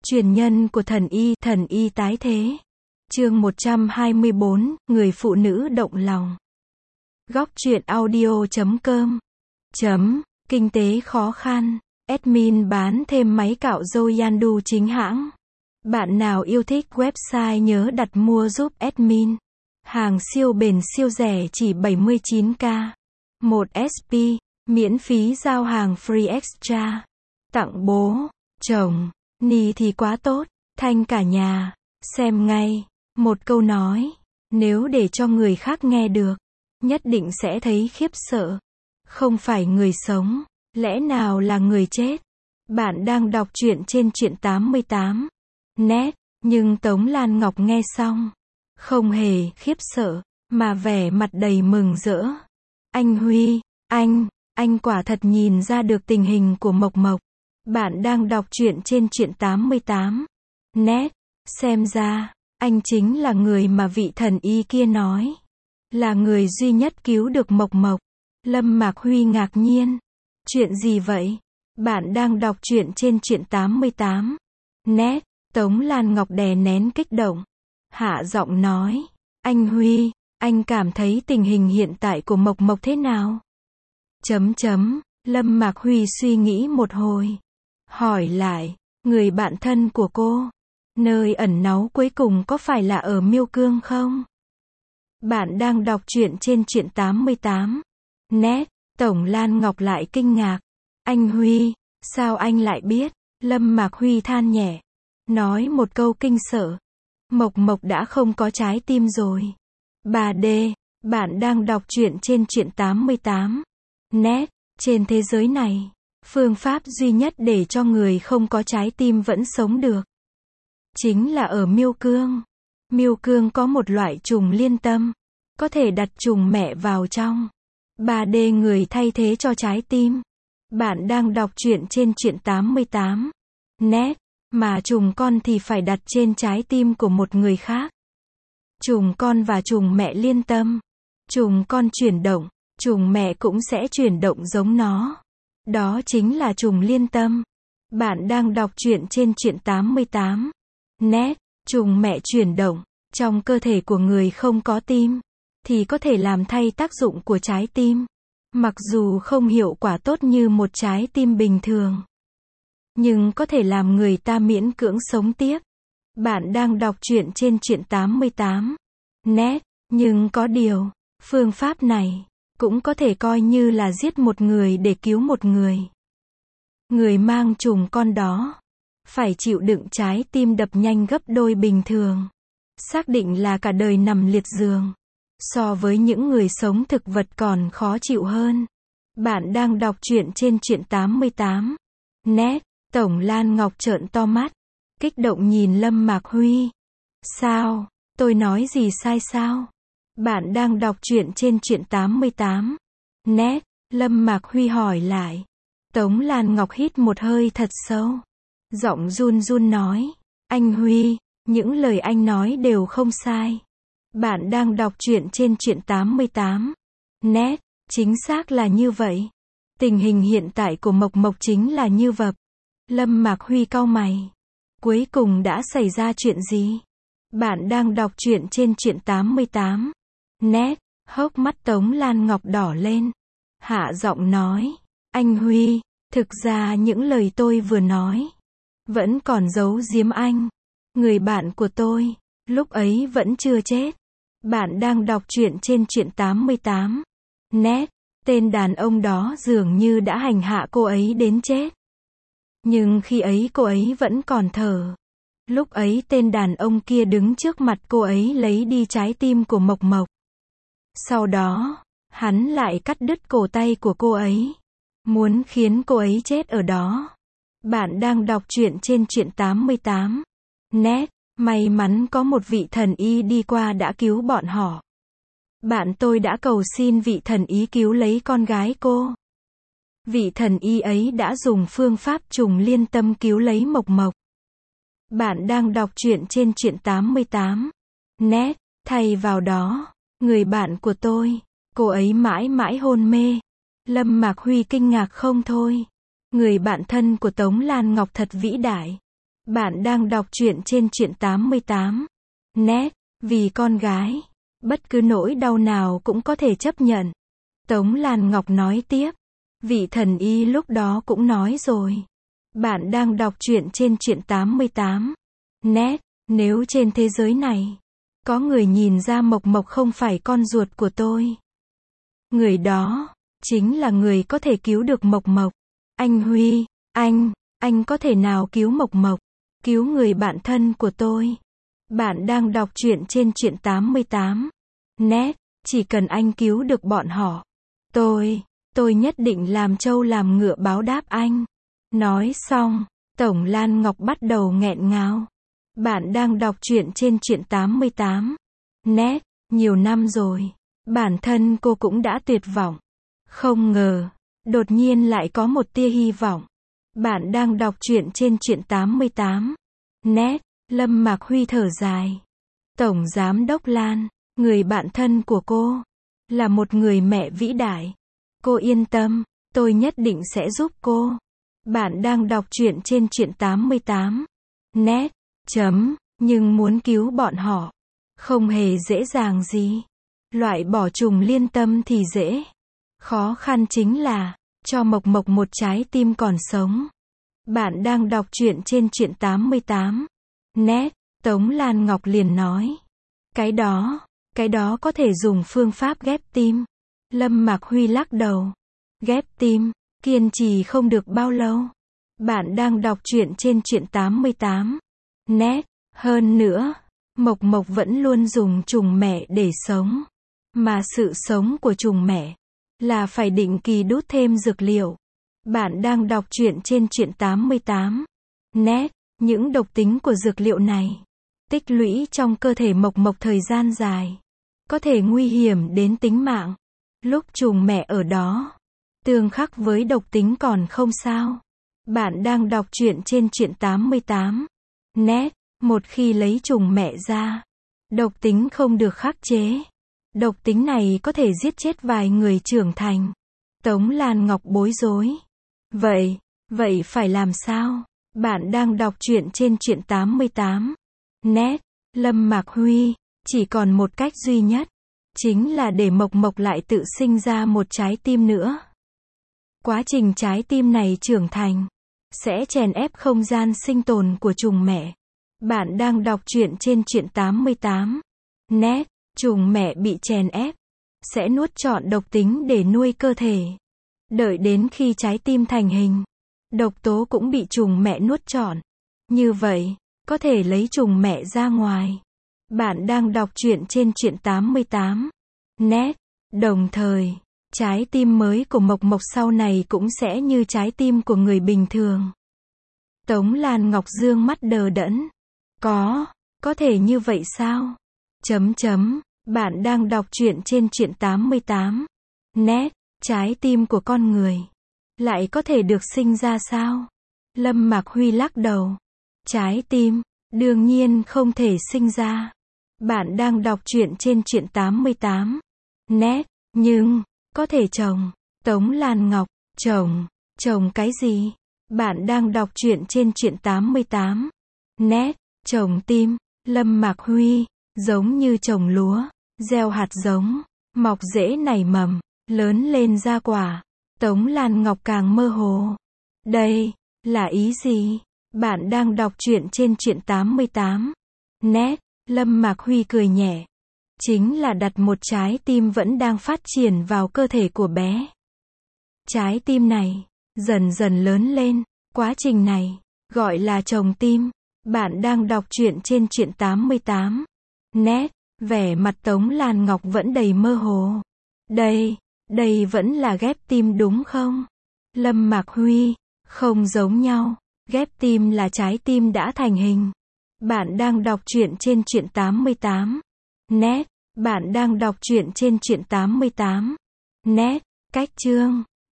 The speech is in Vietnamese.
Truyền nhân của thần y tái thế. Chương 124, người phụ nữ động lòng. Góc truyện audio.com. Kinh tế khó khăn. Admin bán thêm máy cạo râu Yandu chính hãng. Bạn nào yêu thích website nhớ đặt mua giúp admin. Hàng siêu bền siêu rẻ chỉ 79k. 1 SP, miễn phí giao hàng free extra. Tặng bố, chồng, ni thì quá tốt, thanh cả nhà. Xem ngay. Một câu nói, nếu để cho người khác nghe được, nhất định sẽ thấy khiếp sợ. Không phải người sống, lẽ nào là người chết? Bạn đang đọc truyện trên truyện 88 net, nhưng Tống Lan Ngọc nghe xong, không hề khiếp sợ, mà vẻ mặt đầy mừng rỡ. Anh Huy, anh quả thật nhìn ra được tình hình của Mộc Mộc. Bạn đang đọc truyện trên truyện 88 net, xem ra, anh chính là người mà vị thần y kia nói. Là người duy nhất cứu được Mộc Mộc. Lâm Mạc Huy ngạc nhiên. Chuyện gì vậy? Bạn đang đọc truyện trên truyện 88 net. Tống Lan Ngọc đè nén kích động, hạ giọng nói. Anh Huy, anh cảm thấy tình hình hiện tại của Mộc Mộc thế nào? Lâm Mạc Huy suy nghĩ một hồi. Hỏi lại, người bạn thân của cô, nơi ẩn náu cuối cùng có phải là ở Miêu Cương không? Bạn đang đọc truyện trên truyện 88 net. Tổng Lan Ngọc lại kinh ngạc. Anh Huy, sao anh lại biết? Lâm Mạc Huy than nhẹ, nói một câu kinh sợ. Mộc Mộc đã không có trái tim rồi. Bà D, bạn đang đọc truyện trên truyện 88 net. Trên thế giới này, phương pháp duy nhất để cho người không có trái tim vẫn sống được, chính là ở Miêu Cương. Miêu Cương có một loại trùng liên tâm, có thể đặt trùng mẹ vào trong. 3D người thay thế cho trái tim. Bạn đang đọc truyện trên truyện 88 net, mà trùng con thì phải đặt trên trái tim của một người khác. Trùng con và trùng mẹ liên tâm. Trùng con chuyển động, trùng mẹ cũng sẽ chuyển động giống nó. Đó chính là trùng liên tâm. Bạn đang đọc truyện trên truyện 88 net. Trùng mẹ chuyển động, trong cơ thể của người không có tim, thì có thể làm thay tác dụng của trái tim. Mặc dù không hiệu quả tốt như một trái tim bình thường, nhưng có thể làm người ta miễn cưỡng sống tiếp. Bạn đang đọc truyện trên truyện 88 net, nhưng có điều, phương pháp này cũng có thể coi như là giết một người để cứu một người. Người mang trùng con đó phải chịu đựng trái tim đập nhanh gấp đôi bình thường, xác định là cả đời nằm liệt giường. So với những người sống thực vật còn khó chịu hơn. Bạn đang đọc truyện trên truyện 88 net. Tổng Lan Ngọc trợn to mắt, kích động nhìn Lâm Mạc Huy. Sao? Tôi nói gì sai sao? Bạn đang đọc truyện trên truyện 88 net. Lâm Mạc Huy hỏi lại. Tống Lan Ngọc hít một hơi thật sâu, giọng run run nói. Anh Huy, những lời anh nói đều không sai. Bạn đang đọc truyện trên truyện 88 net. Chính xác là như vậy. Tình hình hiện tại của Mộc Mộc chính là như vậy. Lâm Mạc Huy cau mày. Cuối cùng đã xảy ra chuyện gì? Bạn đang đọc truyện trên truyện 88 net. Hốc mắt Tống Lan Ngọc đỏ lên, hạ giọng nói. Anh Huy, thực ra những lời tôi vừa nói vẫn còn giấu giếm anh. Người bạn của tôi lúc ấy vẫn chưa chết. Bạn đang đọc truyện trên truyện 88 net. Tên đàn ông đó dường như đã hành hạ cô ấy đến chết. Nhưng khi ấy cô ấy vẫn còn thở. Lúc ấy tên đàn ông kia đứng trước mặt cô ấy lấy đi trái tim của Mộc Mộc. Sau đó, hắn lại cắt đứt cổ tay của cô ấy, muốn khiến cô ấy chết ở đó. Bạn đang đọc truyện trên truyện 88 net. May mắn có một vị thần y đi qua đã cứu bọn họ. Bạn tôi đã cầu xin vị thần y cứu lấy con gái cô. Vị thần y ấy đã dùng phương pháp trùng liên tâm cứu lấy Mộc Mộc. Bạn đang đọc truyện trên truyện 88 net. Thay vào đó, người bạn của tôi, cô ấy mãi mãi hôn mê. Lâm Mạc Huy kinh ngạc không thôi. Người bạn thân của Tống Lan Ngọc thật vĩ đại. Bạn đang đọc truyện trên truyện 88 net, vì con gái, bất cứ nỗi đau nào cũng có thể chấp nhận. Tống Lan Ngọc nói tiếp. Vị thần y lúc đó cũng nói rồi. Bạn đang đọc truyện trên truyện 88 net, nếu trên thế giới này có người nhìn ra Mộc Mộc không phải con ruột của tôi, người đó chính là người có thể cứu được Mộc Mộc. Anh Huy, anh có thể nào cứu Mộc Mộc, cứu người bạn thân của tôi? Bạn đang đọc truyện trên truyện 88 net, chỉ cần anh cứu được bọn họ, tôi nhất định làm trâu làm ngựa báo đáp anh. Nói xong, Tống Lan Ngọc bắt đầu nghẹn ngào. Bạn đang đọc truyện trên truyện 88 net, nhiều năm rồi, bản thân cô cũng đã tuyệt vọng. Không ngờ, đột nhiên lại có một tia hy vọng. Bạn đang đọc truyện trên truyện 88 net, Lâm Mạc Huy thở dài. Tổng Giám đốc Lan, người bạn thân của cô, là một người mẹ vĩ đại. Cô yên tâm, tôi nhất định sẽ giúp cô. Bạn đang đọc truyện trên truyện 88 net, nhưng muốn cứu bọn họ, không hề dễ dàng gì. Loại bỏ trùng liên tâm thì dễ. Khó khăn chính là, cho Mộc Mộc một trái tim còn sống. Bạn đang đọc truyện trên truyện 88 net, Tống Lan Ngọc liền nói. Cái đó có thể dùng phương pháp ghép tim. Lâm Mạc Huy lắc đầu. Ghép tim, kiên trì không được bao lâu. Bạn đang đọc truyện trên truyện 88 net, hơn nữa, Mộc Mộc vẫn luôn dùng trùng mẹ để sống. Mà sự sống của trùng mẹ là phải định kỳ đút thêm dược liệu. Bạn đang đọc truyện trên truyện 88 net, những độc tính của dược liệu này tích lũy trong cơ thể Mộc Mộc thời gian dài, có thể nguy hiểm đến tính mạng. Lúc trùng mẹ ở đó, tương khắc với độc tính còn không sao. Bạn đang đọc truyện trên truyện 88 net, một khi lấy trùng mẹ ra, độc tính không được khắc chế. Độc tính này có thể giết chết vài người trưởng thành. Tống Lan Ngọc bối rối. Vậy phải làm sao? Bạn đang đọc truyện trên truyện 88 net, Lâm Mạc Huy, chỉ còn một cách duy nhất, chính là để Mộc Mộc lại tự sinh ra một trái tim nữa. Quá trình trái tim này trưởng thành sẽ chèn ép không gian sinh tồn của trùng mẹ. Bạn đang đọc truyện trên truyện 88 net, trùng mẹ bị chèn ép sẽ nuốt trọn độc tính để nuôi cơ thể. Đợi đến khi trái tim thành hình, độc tố cũng bị trùng mẹ nuốt trọn. Như vậy, có thể lấy trùng mẹ ra ngoài. Bạn đang đọc truyện trên truyện 88 net, đồng thời, trái tim mới của Mộc Mộc sau này cũng sẽ như trái tim của người bình thường. Tống Lan Ngọc dương mắt đờ đẫn. Có thể như vậy sao? Bạn đang đọc truyện trên truyện 88 net, trái tim của con người lại có thể được sinh ra sao? Lâm Mạc Huy lắc đầu. Trái tim, đương nhiên không thể sinh ra. Bạn đang đọc truyện trên truyện 88 net, nhưng có thể trồng. Tống Lan Ngọc, trồng cái gì? Bạn đang đọc truyện trên truyện 88 net, trồng tim. Lâm Mạc Huy, giống như trồng lúa, gieo hạt giống, mọc rễ nảy mầm, lớn lên ra quả. Tống Lan Ngọc càng mơ hồ. Đây là ý gì? Bạn đang đọc truyện trên truyện 88 net, Lâm Mạc Huy cười nhẹ. Chính là đặt một trái tim vẫn đang phát triển vào cơ thể của bé. Trái tim này dần dần lớn lên, quá trình này gọi là trồng tim. Bạn đang đọc truyện trên truyện 88 net, vẻ mặt Tống Lan Ngọc vẫn đầy mơ hồ. Đây vẫn là ghép tim đúng không? Lâm Mạc Huy, không giống nhau. Ghép tim là trái tim đã thành hình. Bạn đang đọc truyện trên truyện 88 net, bạn đang đọc truyện trên truyện 88 net, cách chương